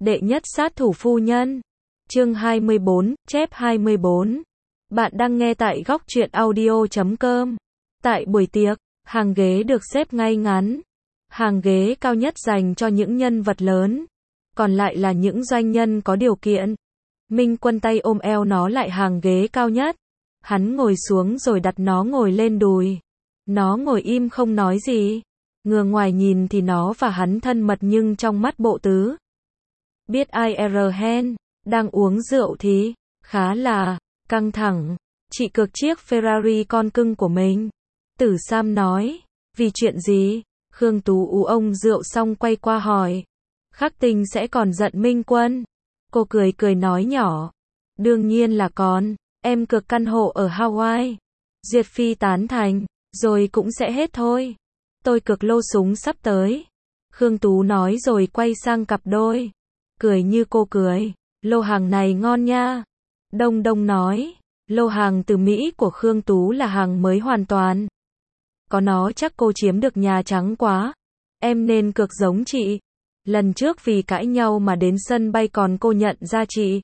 Đệ nhất sát thủ phu nhân. Chương 24, chép 24. Bạn đang nghe tại góc truyện audio.com. Tại buổi tiệc, hàng ghế được xếp ngay ngắn. Hàng ghế cao nhất dành cho những nhân vật lớn, còn lại là những doanh nhân có điều kiện. Minh Quân tay ôm eo nó lại hàng ghế cao nhất. Hắn ngồi xuống rồi đặt nó ngồi lên đùi. Nó ngồi im không nói gì. Ngừa ngoài nhìn thì nó và hắn thân mật, nhưng trong mắt bộ tứ biết Irhen đang uống rượu thì khá là căng thẳng. Chị cược chiếc Ferrari con cưng của mình. Tử Sam nói. Vì chuyện gì? Khương Tú ú ông rượu xong quay qua hỏi. Khắc Tinh sẽ còn giận Minh Quân. Cô cười cười nói nhỏ. Đương nhiên là còn. Em cược căn hộ ở Hawaii. Duyệt Phi tán thành. Rồi cũng sẽ hết thôi. Tôi cược lô súng sắp tới. Khương Tú nói rồi quay sang cặp đôi. Cười như cô cười. Lô hàng này ngon nha. Đông Đông nói. Lô hàng từ Mỹ của Khương Tú là hàng mới hoàn toàn. Có nó chắc cô chiếm được Nhà Trắng quá. Em nên cược giống chị. Lần trước vì cãi nhau mà đến sân bay còn cô nhận ra chị.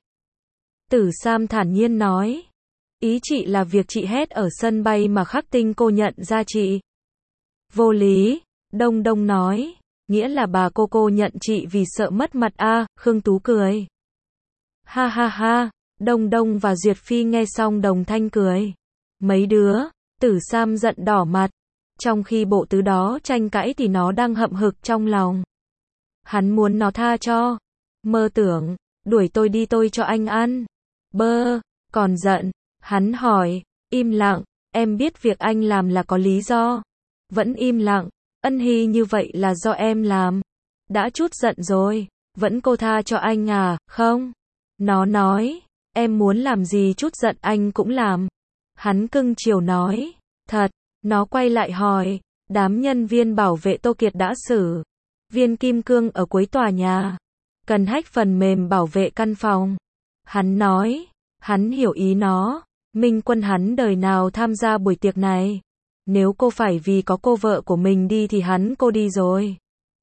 Tử Sam thản nhiên nói. Ý chị là việc chị hét ở sân bay mà Khắc Tinh cô nhận ra chị. Vô lý. Đông Đông nói. Nghĩa là bà cô nhận chị vì sợ mất mặt à? Khương Tú cười. Ha ha ha. Đông Đông và Duyệt Phi nghe xong đồng thanh cười. Mấy đứa. Tử Sam giận đỏ mặt. Trong khi bộ tứ đó tranh cãi thì nó đang hậm hực trong lòng. Hắn muốn nó tha cho. Mơ tưởng. Đuổi tôi đi tôi cho anh ăn. Bơ. Còn giận. Hắn hỏi. Im lặng. Em biết việc anh làm là có lý do. Vẫn im lặng. Ân Hy như vậy là do em làm. Đã chút giận rồi. Vẫn cô tha cho anh à? Không. Nó nói. Em muốn làm gì chút giận anh cũng làm. Hắn cưng chiều nói. Thật. Nó quay lại hỏi. Đám nhân viên bảo vệ Tô Kiệt đã xử viên kim cương ở cuối tòa nhà. Cần hack phần mềm bảo vệ căn phòng. Hắn nói. Hắn hiểu ý nó. Minh Quân hắn đời nào tham gia buổi tiệc này. Nếu cô phải vì có cô vợ của mình đi thì hắn cô đi rồi.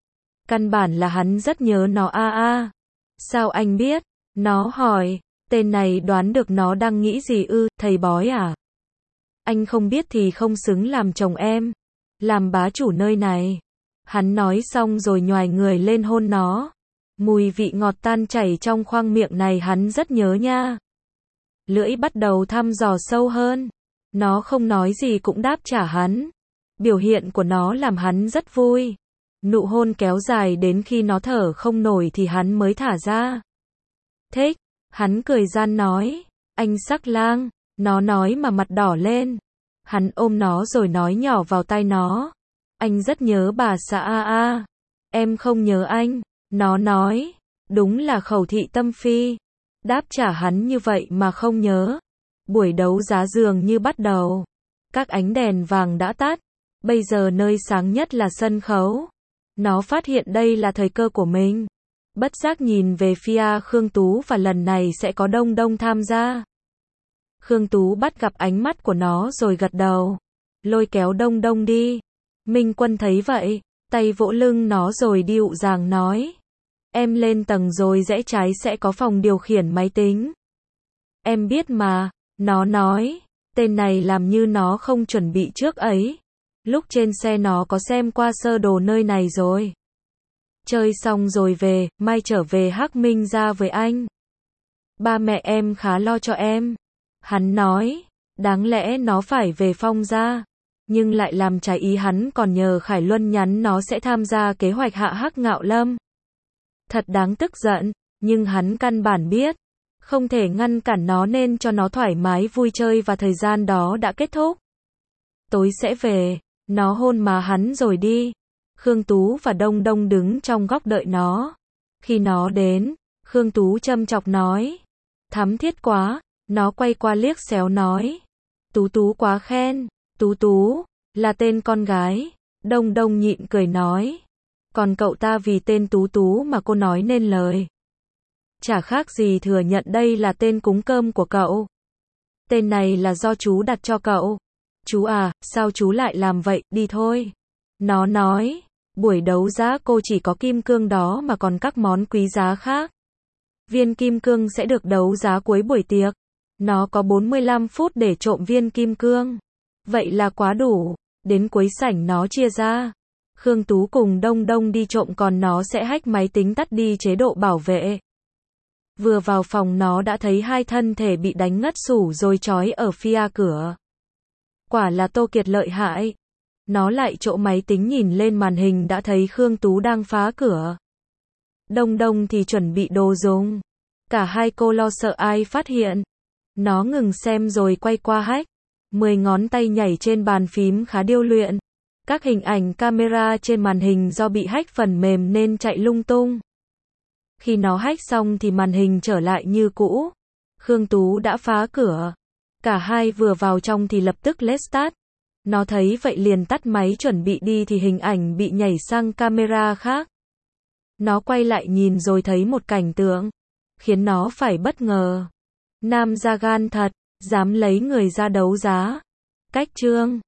Căn bản là hắn rất nhớ nó a. Sao anh biết? Nó hỏi. Tên này đoán được nó đang nghĩ gì ư? Thầy bói à? Anh không biết thì không xứng làm chồng em. Làm bá chủ nơi này. Hắn nói xong rồi nhoài người lên hôn nó. Mùi vị ngọt tan chảy trong khoang miệng này hắn rất nhớ nha. Lưỡi bắt đầu thăm dò sâu hơn. Nó không nói gì cũng đáp trả hắn. Biểu hiện của nó làm hắn rất vui. Nụ hôn kéo dài đến khi nó thở không nổi thì hắn mới thả ra. Thích. Hắn cười gian nói. Anh sắc lang. Nó nói mà mặt đỏ lên. Hắn ôm nó rồi nói nhỏ vào tai nó. Anh rất nhớ bà xã a. Em không nhớ anh. Nó nói. Đúng là khẩu thị tâm phi. Đáp trả hắn như vậy mà không nhớ. Buổi đấu giá dường như bắt đầu. Các ánh đèn vàng đã tắt. Bây giờ nơi sáng nhất là sân khấu. Nó phát hiện đây là thời cơ của mình. Bất giác nhìn về phía Khương Tú và lần này sẽ có Đông Đông tham gia. Khương Tú bắt gặp ánh mắt của nó rồi gật đầu. Lôi kéo Đông Đông đi. Minh Quân thấy vậy. Tay vỗ lưng nó rồi dịu dàng nói. Em lên tầng rồi rẽ trái sẽ có phòng điều khiển máy tính. Em biết mà. Nó nói. Tên này làm như nó không chuẩn bị trước ấy. Lúc trên xe nó có xem qua sơ đồ nơi này rồi. Chơi xong rồi về, mai trở về Hắc Minh ra với anh. Ba mẹ em khá lo cho em. Hắn nói. Đáng lẽ nó phải về Phong ra. Nhưng lại làm trái ý hắn, còn nhờ Khải Luân nhắn nó sẽ tham gia kế hoạch hạ Hắc Ngạo Lâm. Thật đáng tức giận. Nhưng hắn căn bản biết. Không thể ngăn cản nó nên cho nó thoải mái vui chơi và thời gian đó đã kết thúc. Tối sẽ về. Nó hôn má hắn rồi đi. Khương Tú và Đông Đông đứng trong góc đợi nó. Khi nó đến, Khương Tú châm chọc nói. Thắm thiết quá. Nó quay qua liếc xéo nói. Tú Tú quá khen. Tú Tú là tên con gái. Đông Đông nhịn cười nói. Còn cậu ta vì tên Tú Tú mà cô nói nên lời. Chả khác gì thừa nhận đây là tên cúng cơm của cậu. Tên này là do chú đặt cho cậu. Chú à, sao chú lại làm vậy, đi thôi. Nó nói. Buổi đấu giá cô chỉ có kim cương đó mà còn các món quý giá khác. Viên kim cương sẽ được đấu giá cuối buổi tiệc. Nó có 45 phút để trộm viên kim cương. Vậy là quá đủ. Đến cuối sảnh nó chia ra. Khương Tú cùng Đông Đông đi trộm còn nó sẽ hack máy tính tắt đi chế độ bảo vệ. Vừa vào phòng nó đã thấy hai thân thể bị đánh ngất xỉu rồi trói ở phía cửa. Quả là Tô Kiệt lợi hại. Nó lại chỗ máy tính nhìn lên màn hình đã thấy Khương Tú đang phá cửa. Đông Đông thì chuẩn bị đồ dùng. Cả hai cô lo sợ ai phát hiện. Nó ngừng xem rồi quay qua hack. 10 ngón tay nhảy trên bàn phím khá điêu luyện. Các hình ảnh camera trên màn hình do bị hack phần mềm nên chạy lung tung. Khi nó hack xong thì màn hình trở lại như cũ. Khương Tú đã phá cửa. Cả hai vừa vào trong thì lập tức let's start. Nó thấy vậy liền tắt máy chuẩn bị đi thì hình ảnh bị nhảy sang camera khác. Nó quay lại nhìn rồi thấy một cảnh tượng khiến nó phải bất ngờ. Nam ra gan thật, dám lấy người ra đấu giá. Cách chương